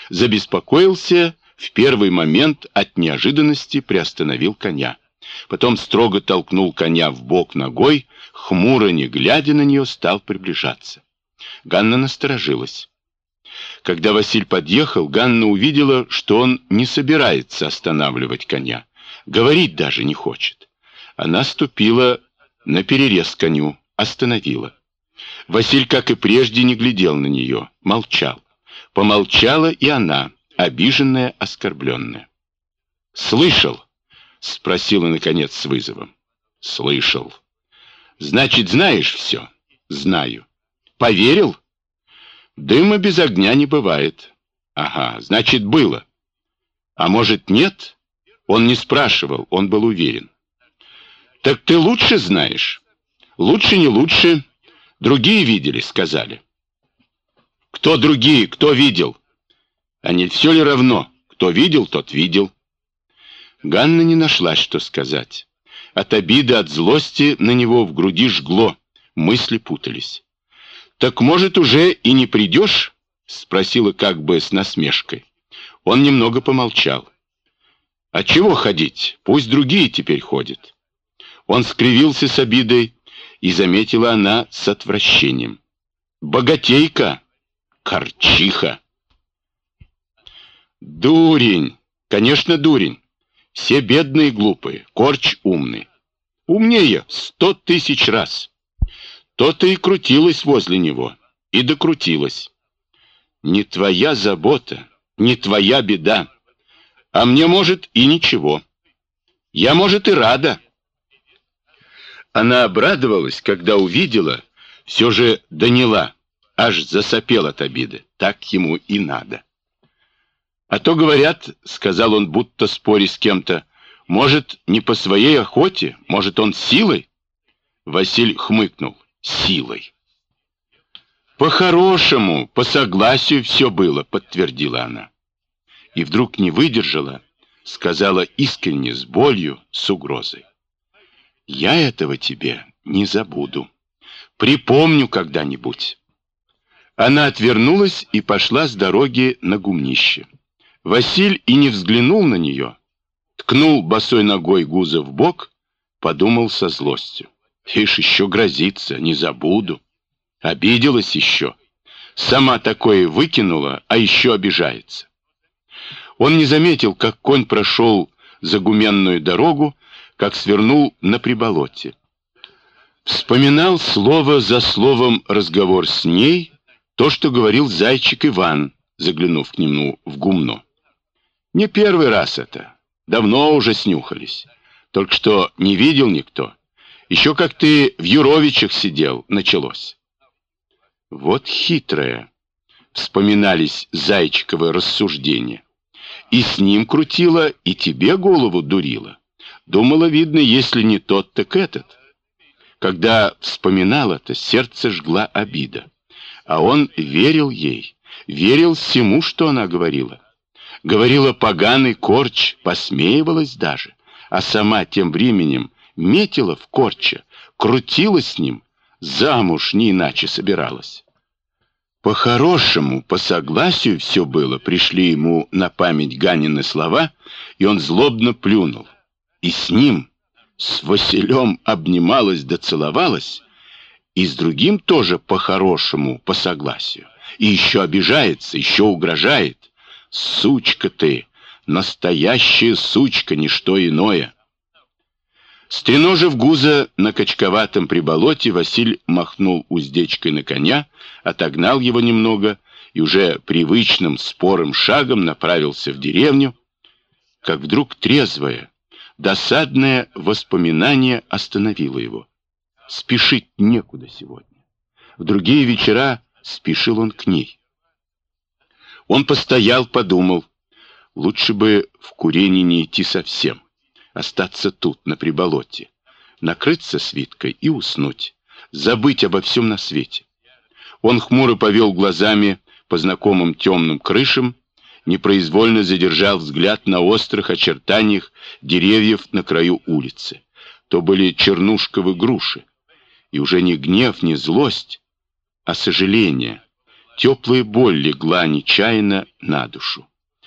Забеспокоился, в первый момент от неожиданности приостановил коня. Потом строго толкнул коня в бок ногой, хмуро не глядя на нее, стал приближаться. Ганна насторожилась. Когда Василь подъехал, Ганна увидела, что он не собирается останавливать коня, говорить даже не хочет. Она ступила наперерез коню, остановила. Василь, как и прежде, не глядел на нее, молчал. Помолчала и она, обиженная, оскорбленная. «Слышал?» — спросила, наконец, с вызовом. «Слышал». «Значит, знаешь все?» «Знаю». «Поверил?» «Дыма без огня не бывает». «Ага, значит, было». «А может, нет?» Он не спрашивал, он был уверен. «Так ты лучше знаешь?» «Лучше, не лучше. Другие видели, сказали». «Кто другие? Кто видел?» «А не все ли равно? Кто видел, тот видел». Ганна не нашла, что сказать. От обиды, от злости на него в груди жгло, мысли путались. «Так, может, уже и не придешь?» — спросила как бы с насмешкой. Он немного помолчал. «А чего ходить? Пусть другие теперь ходят». Он скривился с обидой, и заметила она с отвращением. «Богатейка! Корчиха!» «Дурень! Конечно, дурень! Все бедные и глупые, Корч умный. Умнее 100 000 раз. То-то и крутилась возле него, и докрутилась. Не твоя забота, не твоя беда. А мне, может, и ничего. Я, может, и рада». Она обрадовалась, когда увидела, все же доняла, аж засопел от обиды. Так ему и надо. «А то, говорят, — сказал он, будто споря с кем-то, — может, не по своей охоте, может, он силой?» Василь хмыкнул. «Силой». «По-хорошему, по согласию все было», — подтвердила она. И вдруг не выдержала, сказала искренне, с болью, с угрозой. «Я этого тебе не забуду. Припомню когда-нибудь». Она отвернулась и пошла с дороги на гумнище. Василь и не взглянул на нее, ткнул босой ногой Гуза в бок, подумал со злостью. «Ишь, еще грозится, не забуду. Обиделась еще. Сама такое выкинула, а еще обижается». Он не заметил, как конь прошел за гуменную дорогу, как свернул на приболоте. Вспоминал слово за словом разговор с ней, то, что говорил зайчик Иван, заглянув к нему в гумно. Не первый раз это, давно уже снюхались. Только что не видел никто. Еще как ты в Юровичах сидел, началось. Вот хитрое, вспоминались зайчиковы рассуждения. И с ним крутила, и тебе голову дурила. Думала, видно, если не тот, так этот. Когда вспоминал это, сердце жгла обида. А он верил ей, верил всему, что она говорила. Говорила поганый Корч, посмеивалась даже, а сама тем временем метила в Корча, крутила с ним, замуж не иначе собиралась. По-хорошему, по согласию все было, пришли ему на память Ганины слова, и он злобно плюнул. И с ним, с Василем, обнималась да целовалась, и с другим тоже по-хорошему, по согласию. И еще обижается, еще угрожает. Сучка ты, настоящая сучка, не что иное. Стреножив Гуза на качковатом приболоте, Василь махнул уздечкой на коня, отогнал его немного и уже привычным спорым шагом направился в деревню, как вдруг трезвое, досадное воспоминание остановило его. Спешить некуда сегодня. В другие вечера спешил он к ней. Он постоял, подумал, лучше бы в курение не идти совсем, остаться тут, на приболоте, накрыться свиткой и уснуть, забыть обо всем на свете. Он хмуро повел глазами по знакомым темным крышам, непроизвольно задержал взгляд на острых очертаниях деревьев на краю улицы. То были чернушковые груши, и уже не гнев, не злость, а сожаление, Теплая боль легла нечаянно на душу.